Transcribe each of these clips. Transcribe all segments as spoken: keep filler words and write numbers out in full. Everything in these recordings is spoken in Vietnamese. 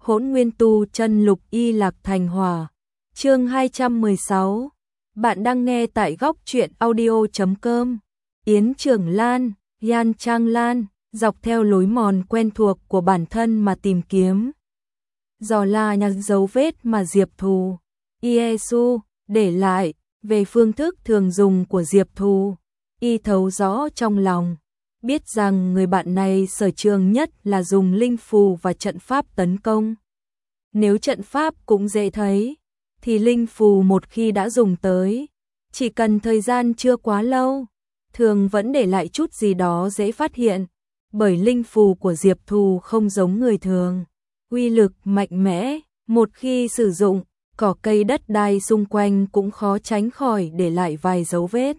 Hỗn Nguyên Tu Chân Lục Y Lạc Thành Hỏa. Chương hai trăm mười sáu. Bạn đang nghe tại góc truyện audio chấm com. Yến Trường Lan, Yan Trang Lan, dọc theo lối mòn quen thuộc của bản thân mà tìm kiếm. Dò la những dấu vết mà Diệp Thù, Iesu để lại về phương thức thường dùng của Diệp Thù. Y thấu rõ trong lòng, biết rằng người bạn này sở trường nhất là dùng linh phù và trận pháp tấn công. Nếu trận pháp cũng dễ thấy, thì linh phù một khi đã dùng tới, chỉ cần thời gian chưa quá lâu, thường vẫn để lại chút gì đó dễ phát hiện, bởi linh phù của Diệp Thù không giống người thường, uy lực mạnh mẽ, một khi sử dụng, cỏ cây đất đai xung quanh cũng khó tránh khỏi để lại vài dấu vết.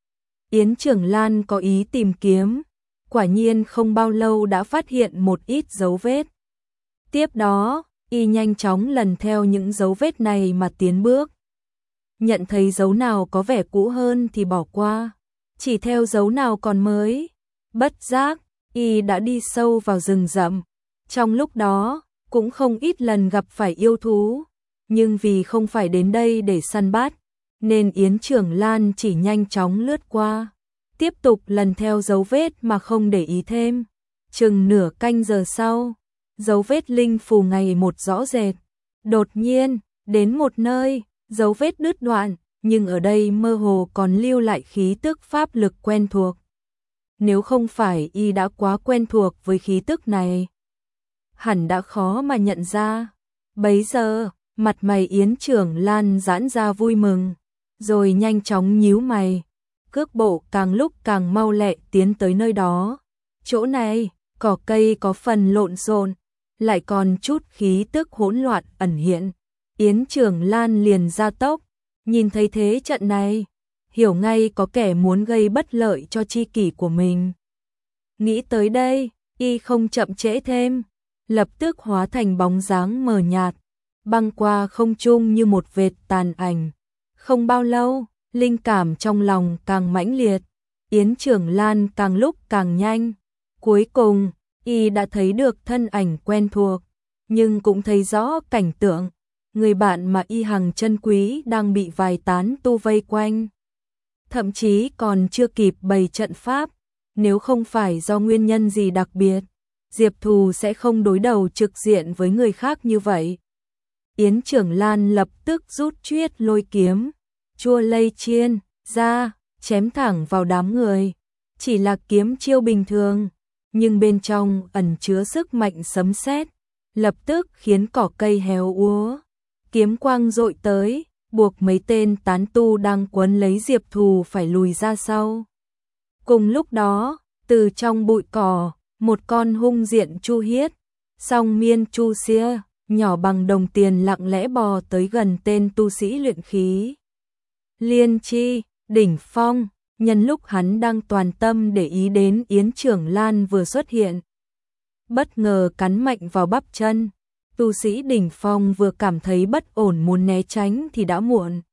Yến Trường Lan có ý tìm kiếm, quả nhiên không bao lâu đã phát hiện một ít dấu vết. Tiếp đó, y nhanh chóng lần theo những dấu vết này mà tiến bước. Nhận thấy dấu nào có vẻ cũ hơn thì bỏ qua, chỉ theo dấu nào còn mới. Bất giác, y đã đi sâu vào rừng rậm. Trong lúc đó, cũng không ít lần gặp phải yêu thú, nhưng vì không phải đến đây để săn bắt, nên Yến Trường Lan chỉ nhanh chóng lướt qua, tiếp tục lần theo dấu vết mà không để ý thêm. Chừng nửa canh giờ sau, dấu vết linh phù ngày một rõ rệt. Đột nhiên, đến một nơi, dấu vết đứt đoạn, nhưng ở đây mơ hồ còn lưu lại khí tức pháp lực quen thuộc. Nếu không phải y đã quá quen thuộc với khí tức này, hẳn đã khó mà nhận ra. Bấy giờ, mặt mày Yến Trường Lan giãn ra vui mừng, rồi nhanh chóng nhíu mày, cước bộ càng lúc càng mau lẹ tiến tới nơi đó. Chỗ này, cỏ cây có phần lộn xộn, lại còn chút khí tức hỗn loạn ẩn hiện. Yến Trường Lan liền ra tốc, nhìn thấy thế trận này, hiểu ngay có kẻ muốn gây bất lợi cho tri kỷ của mình. Nghĩ tới đây, y không chậm trễ thêm, lập tức hóa thành bóng dáng mờ nhạt, băng qua không trung như một vệt tàn ảnh. Không bao lâu, linh cảm trong lòng càng mãnh liệt, Yến Trường Lan càng lúc càng nhanh. Cuối cùng, y đã thấy được thân ảnh quen thuộc, nhưng cũng thấy rõ cảnh tượng, người bạn mà y hằng chân quý đang bị vài tán tu vây quanh. Thậm chí còn chưa kịp bày trận pháp, nếu không phải do nguyên nhân gì đặc biệt, Diệp Thù sẽ không đối đầu trực diện với người khác như vậy. Yến Trường Lan lập tức rút chuyết lôi kiếm, chua lây chiên, ra, chém thẳng vào đám người. Chỉ là kiếm chiêu bình thường, nhưng bên trong ẩn chứa sức mạnh sấm sét, lập tức khiến cỏ cây héo úa. Kiếm quang dội tới, buộc mấy tên tán tu đang quấn lấy Diệp Thù phải lùi ra sau. Cùng lúc đó, từ trong bụi cỏ, một con hung diện chu hiết, song miên chu xia, nhỏ bằng đồng tiền lặng lẽ bò tới gần tên tu sĩ luyện khí. Liên chi, đỉnh phong, nhân lúc hắn đang toàn tâm để ý đến Yến Trường Lan vừa xuất hiện, bất ngờ cắn mạnh vào bắp chân. Tu sĩ đỉnh phong vừa cảm thấy bất ổn muốn né tránh thì đã muộn.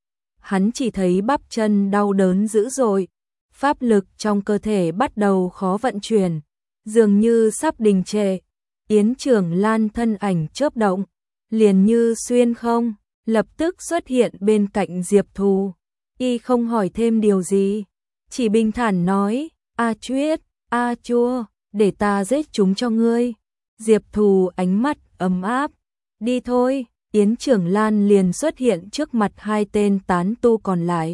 Hắn chỉ thấy bắp chân đau đớn dữ dội, pháp lực trong cơ thể bắt đầu khó vận chuyển, dường như sắp đình trệ. Yến Trường Lan thân ảnh chớp động, liền như xuyên không, lập tức xuất hiện bên cạnh Diệp Thù. Y không hỏi thêm điều gì, chỉ bình thản nói, A Chuyết, A Chua, để ta giết chúng cho ngươi. Diệp Thù ánh mắt ấm áp, đi thôi. Yến Trường Lan liền xuất hiện trước mặt hai tên tán tu còn lại.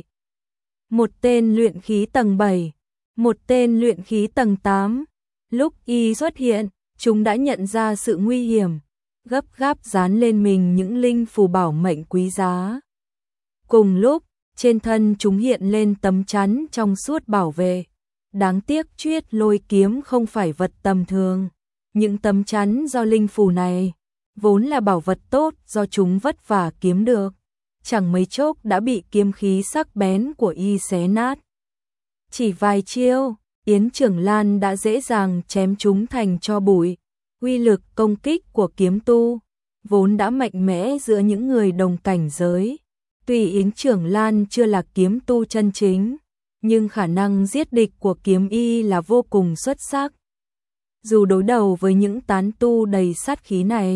Một tên luyện khí tầng bảy, một tên luyện khí tầng tám. Lúc y xuất hiện, chúng đã nhận ra sự nguy hiểm, gấp gáp dán lên mình những linh phù bảo mệnh quý giá. Cùng lúc, trên thân chúng hiện lên tấm chắn trong suốt bảo vệ. Đáng tiếc chuyết lôi kiếm không phải vật tầm thường. Những tấm chắn do linh phù này, vốn là bảo vật tốt do chúng vất vả kiếm được, chẳng mấy chốc đã bị kiếm khí sắc bén của y xé nát. Chỉ vài chiêu, Yến Trường Lan đã dễ dàng chém chúng thành tro bụi. Uy lực công kích của kiếm tu, vốn đã mạnh mẽ giữa những người đồng cảnh giới. Tuy Yến Trường Lan chưa là kiếm tu chân chính, nhưng khả năng giết địch của kiếm y là vô cùng xuất sắc. Dù đối đầu với những tán tu đầy sát khí này,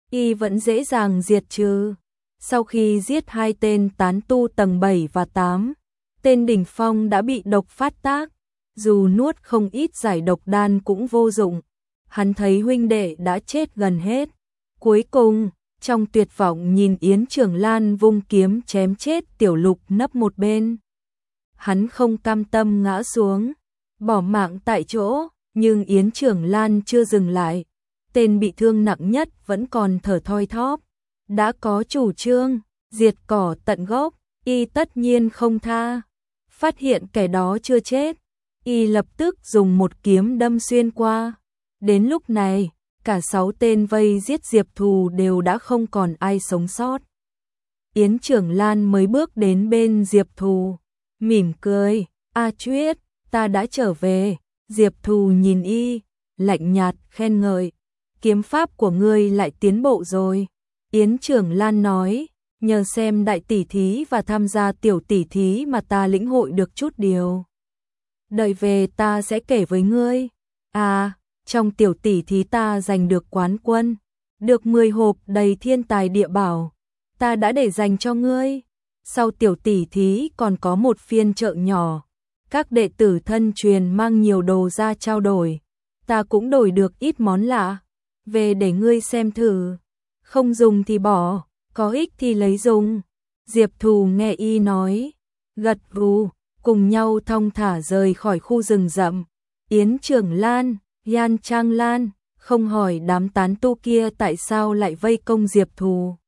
y vẫn dễ dàng diệt trừ. Sau khi giết hai tên tán tu tầng bảy và tám, tên đỉnh phong đã bị độc phát tác, dù nuốt không ít giải độc đan cũng vô dụng. Hắn thấy huynh đệ đã chết gần hết. Cuối cùng, trong tuyệt vọng nhìn Yến Trường Lan vung kiếm chém chết Tiểu Lục nấp một bên. Hắn không cam tâm ngã xuống, bỏ mạng tại chỗ, nhưng Yến Trường Lan chưa dừng lại. Tên bị thương nặng nhất vẫn còn thở thoi thóp. Đã có chủ trương, diệt cỏ tận gốc, y tất nhiên không tha. Phát hiện kẻ đó chưa chết, y lập tức dùng một kiếm đâm xuyên qua. Đến lúc này, cả sáu tên vây giết Diệp Thù đều đã không còn ai sống sót. Yến Trường Lan mới bước đến bên Diệp Thù, mỉm cười, "A Chuyết, ta đã trở về." Diệp Thù nhìn y, lạnh nhạt khen ngợi, "Kiếm pháp của ngươi lại tiến bộ rồi." Yến Trường Lan nói, "Nhờ xem đại tỷ thí và tham gia tiểu tỷ thí mà ta lĩnh hội được chút điều. Đợi về ta sẽ kể với ngươi. À, trong tiểu tỷ thí ta giành được quán quân, được mười hộp đầy thiên tài địa bảo, ta đã để dành cho ngươi. Sau tiểu tỷ thí còn có một phiên chợ nhỏ, các đệ tử thân truyền mang nhiều đồ ra trao đổi, ta cũng đổi được ít món lạ, về để ngươi xem thử, không dùng thì bỏ, có ích thì lấy dùng." Diệp Thù nghe y nói, gật gù, cùng nhau thong thả rời khỏi khu rừng rậm. Yến Trường Lan, Yan Trang Lan không hỏi đám tán tu kia tại sao lại vây công Diệp Thù.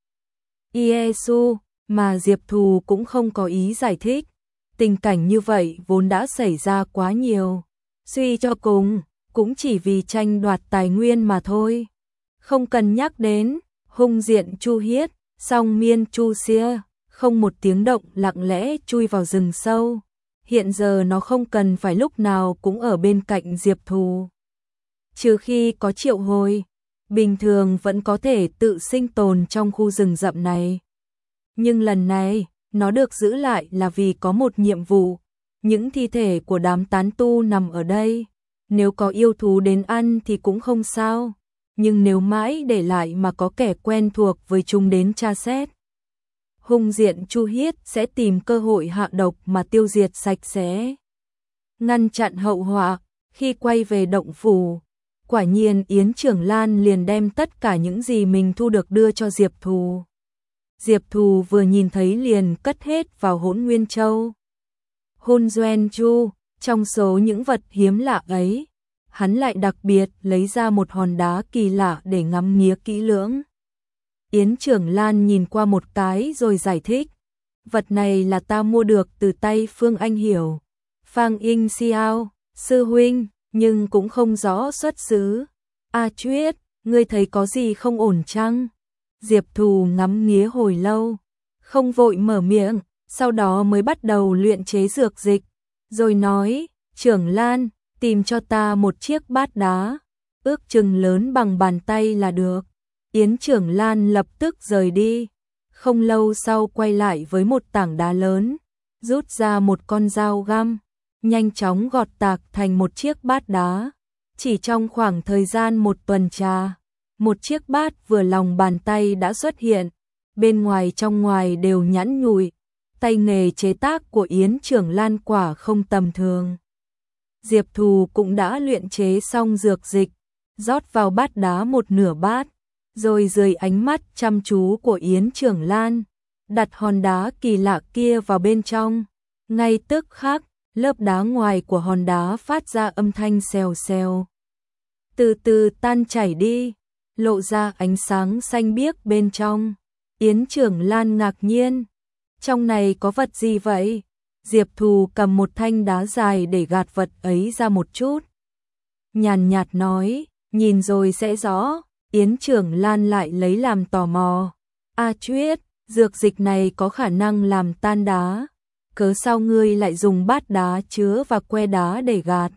Iesu, mà Diệp Thù cũng không có ý giải thích. Tình cảnh như vậy vốn đã xảy ra quá nhiều. Suy cho cùng, cũng chỉ vì tranh đoạt tài nguyên mà thôi. Không cần nhắc đến, hung diện Chu Hiết, song miên Chu Xia, không một tiếng động lặng lẽ chui vào rừng sâu. Hiện giờ nó không cần phải lúc nào cũng ở bên cạnh Diệp Thù. Trừ khi có triệu hồi, bình thường vẫn có thể tự sinh tồn trong khu rừng rậm này. Nhưng lần này, nó được giữ lại là vì có một nhiệm vụ. Những thi thể của đám tán tu nằm ở đây. Nếu có yêu thú đến ăn thì cũng không sao. Nhưng nếu mãi để lại mà có kẻ quen thuộc với chúng đến tra xét, hung diện Chu Hiết sẽ tìm cơ hội hạ độc mà tiêu diệt sạch sẽ. Ngăn chặn hậu họa, khi quay về động phủ, quả nhiên Yến Trường Lan liền đem tất cả những gì mình thu được đưa cho Diệp Thù. Diệp Thù vừa nhìn thấy liền cất hết vào Hỗn Nguyên Châu. Hun Doen Chu, trong số những vật hiếm lạ ấy, hắn lại đặc biệt lấy ra một hòn đá kỳ lạ để ngắm nghía kỹ lưỡng. Yến Trường Lan nhìn qua một cái rồi giải thích, vật này là ta mua được từ tay Phương Anh Hiểu, Phang Inh Xiao, sư huynh, nhưng cũng không rõ xuất xứ. A Chuyết, ngươi thấy có gì không ổn chăng? Diệp Thù ngắm nghía hồi lâu, không vội mở miệng, sau đó mới bắt đầu luyện chế dược dịch, rồi nói, Trường Lan, tìm cho ta một chiếc bát đá, ước chừng lớn bằng bàn tay là được. Yến Trường Lan lập tức rời đi, không lâu sau quay lại với một tảng đá lớn, rút ra một con dao găm, nhanh chóng gọt tạc thành một chiếc bát đá. Chỉ trong khoảng thời gian một tuần trà, một chiếc bát vừa lòng bàn tay đã xuất hiện, bên ngoài trong ngoài đều nhẵn nhụi, tay nghề chế tác của Yến Trường Lan quả không tầm thường. Diệp Thù cũng đã luyện chế xong dược dịch, rót vào bát đá một nửa bát, rồi dưới ánh mắt chăm chú của Yến Trường Lan, đặt hòn đá kỳ lạ kia vào bên trong. Ngay tức khắc, lớp đá ngoài của hòn đá phát ra âm thanh xèo xèo, từ từ tan chảy đi, lộ ra ánh sáng xanh biếc bên trong. Yến Trường Lan ngạc nhiên, trong này có vật gì vậy? Diệp Thù cầm một thanh đá dài để gạt vật ấy ra một chút, nhàn nhạt nói, nhìn rồi sẽ rõ. Yến Trường Lan lại lấy làm tò mò, A Chuyết, dược dịch này có khả năng làm tan đá, cớ sao ngươi lại dùng bát đá chứa và que đá để gạt?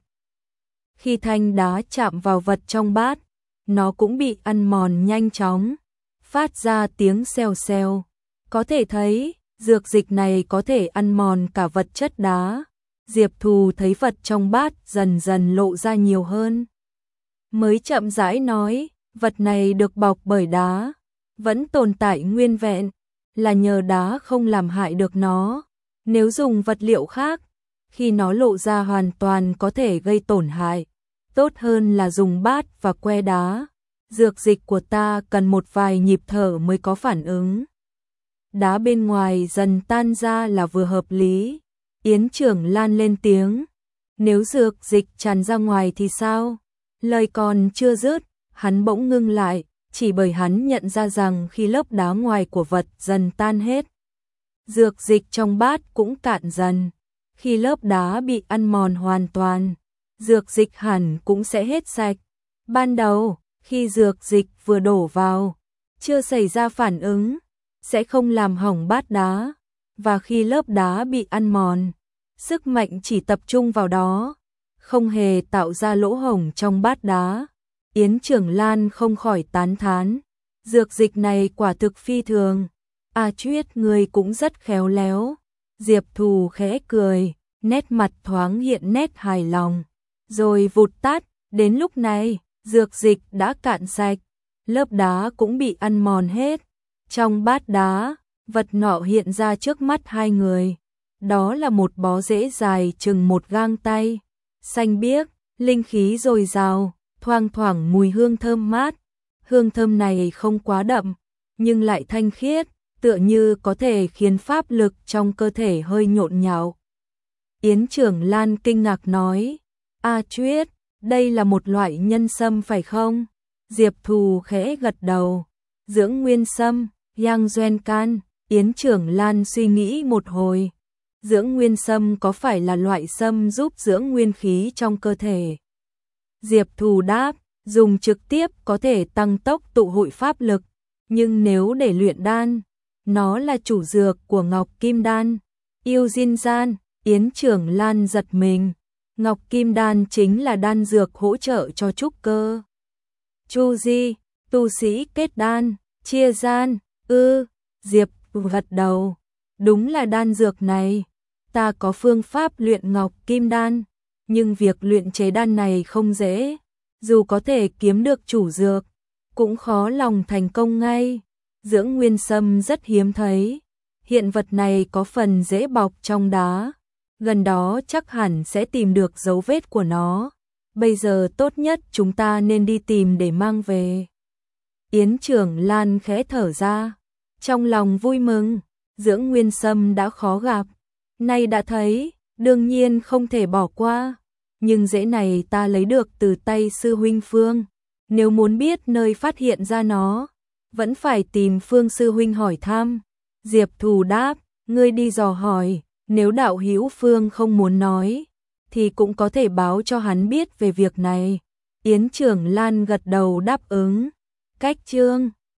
Khi thanh đá chạm vào vật trong bát, nó cũng bị ăn mòn nhanh chóng, phát ra tiếng xèo xèo. Có thể thấy, dược dịch này có thể ăn mòn cả vật chất đá. Diệp Thù thấy vật trong bát dần dần lộ ra nhiều hơn, mới chậm rãi nói, vật này được bọc bởi đá, vẫn tồn tại nguyên vẹn, là nhờ đá không làm hại được nó. Nếu dùng vật liệu khác, khi nó lộ ra hoàn toàn có thể gây tổn hại. Tốt hơn là dùng bát và que đá. Dược dịch của ta cần một vài nhịp thở mới có phản ứng. Đá bên ngoài dần tan ra là vừa hợp lý. Yến Trưởng Lan lên tiếng. Nếu dược dịch tràn ra ngoài thì sao? Lời còn chưa dứt, hắn bỗng ngưng lại, chỉ bởi hắn nhận ra rằng khi lớp đá ngoài của vật dần tan hết, dược dịch trong bát cũng cạn dần. Khi lớp đá bị ăn mòn hoàn toàn, dược dịch hẳn cũng sẽ hết sạch. Ban đầu, khi dược dịch vừa đổ vào, chưa xảy ra phản ứng, sẽ không làm hỏng bát đá. Và khi lớp đá bị ăn mòn, sức mạnh chỉ tập trung vào đó, không hề tạo ra lỗ hổng trong bát đá. Yến Trưởng Lan không khỏi tán thán. Dược dịch này quả thực phi thường. A Chuyết, người cũng rất khéo léo. Diệp Thù khẽ cười, nét mặt thoáng hiện nét hài lòng. Rồi vụt tắt, đến lúc này, dược dịch đã cạn sạch. Lớp đá cũng bị ăn mòn hết. Trong bát đá, vật nọ hiện ra trước mắt hai người. Đó là một bó rễ dài chừng một gang tay. Xanh biếc, linh khí dồi dào, thoang thoảng mùi hương thơm mát. Hương thơm này không quá đậm, nhưng lại thanh khiết, tựa như có thể khiến pháp lực trong cơ thể hơi nhộn nhạo. Yến Trưởng Lan kinh ngạc nói, A Chuyết, đây là một loại nhân sâm phải không? Diệp Thù khẽ gật đầu. Dưỡng nguyên sâm, Yang Duen Can. Yến Trưởng Lan suy nghĩ một hồi. Dưỡng nguyên sâm có phải là loại sâm giúp dưỡng nguyên khí trong cơ thể? Diệp Thù đáp, dùng trực tiếp có thể tăng tốc tụ hội pháp lực, nhưng nếu để luyện đan, nó là chủ dược của Ngọc Kim Đan. Yêu Diên Gian. Yến Trưởng Lan giật mình. Ngọc Kim Đan chính là đan dược hỗ trợ cho trúc cơ. Chu Di, tu sĩ kết đan, chia gian, ư, Diệp gật đầu. Đúng là đan dược này. Ta có phương pháp luyện Ngọc Kim Đan, nhưng việc luyện chế đan này không dễ. Dù có thể kiếm được chủ dược, cũng khó lòng thành công ngay. Dưỡng nguyên sâm rất hiếm thấy. Hiện vật này có phần dễ bọc trong đá. Gần đó chắc hẳn sẽ tìm được dấu vết của nó. Bây giờ tốt nhất chúng ta nên đi tìm để mang về. Yến Trưởng Lan khẽ thở ra. Trong lòng vui mừng, dưỡng nguyên sâm đã khó gặp. Nay đã thấy, đương nhiên không thể bỏ qua. Nhưng rễ này ta lấy được từ tay sư huynh Phương. Nếu muốn biết nơi phát hiện ra nó, vẫn phải tìm Phương sư huynh hỏi thăm. Diệp Thù đáp, ngươi đi dò hỏi, nếu đạo hữu Phương không muốn nói, thì cũng có thể báo cho hắn biết về việc này. Yến Trưởng Lan gật đầu đáp ứng. Cách chương